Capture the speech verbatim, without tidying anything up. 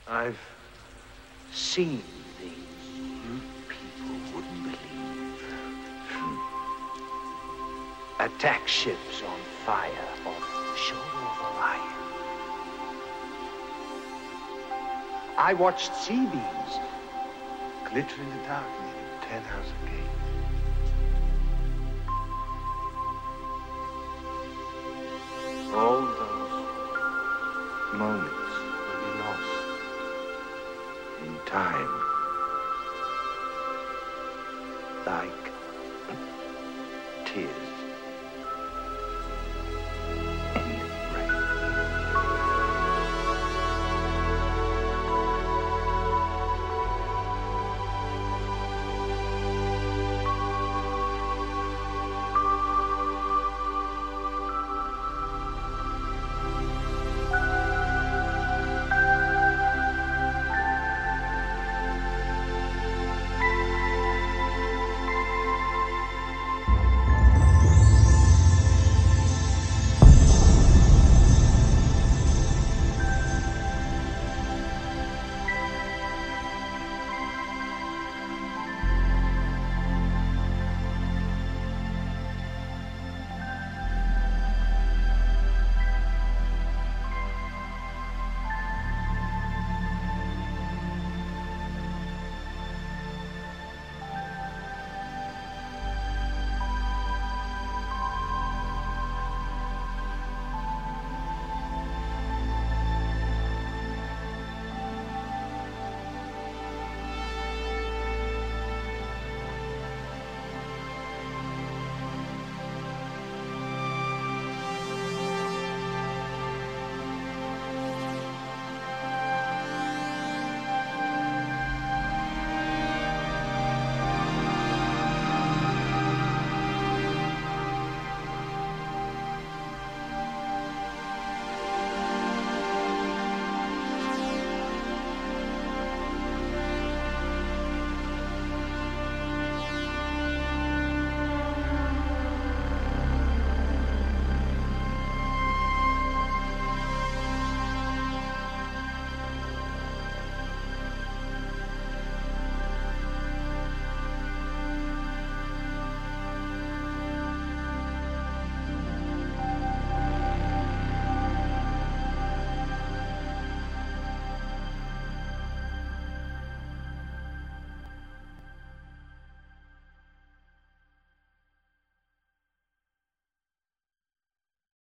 I've seen things you people wouldn't believe. Attack ships on fire off the shoulder of Orion. I watched sea beams glitter in the dark near the Tannhauser Gate. All those moments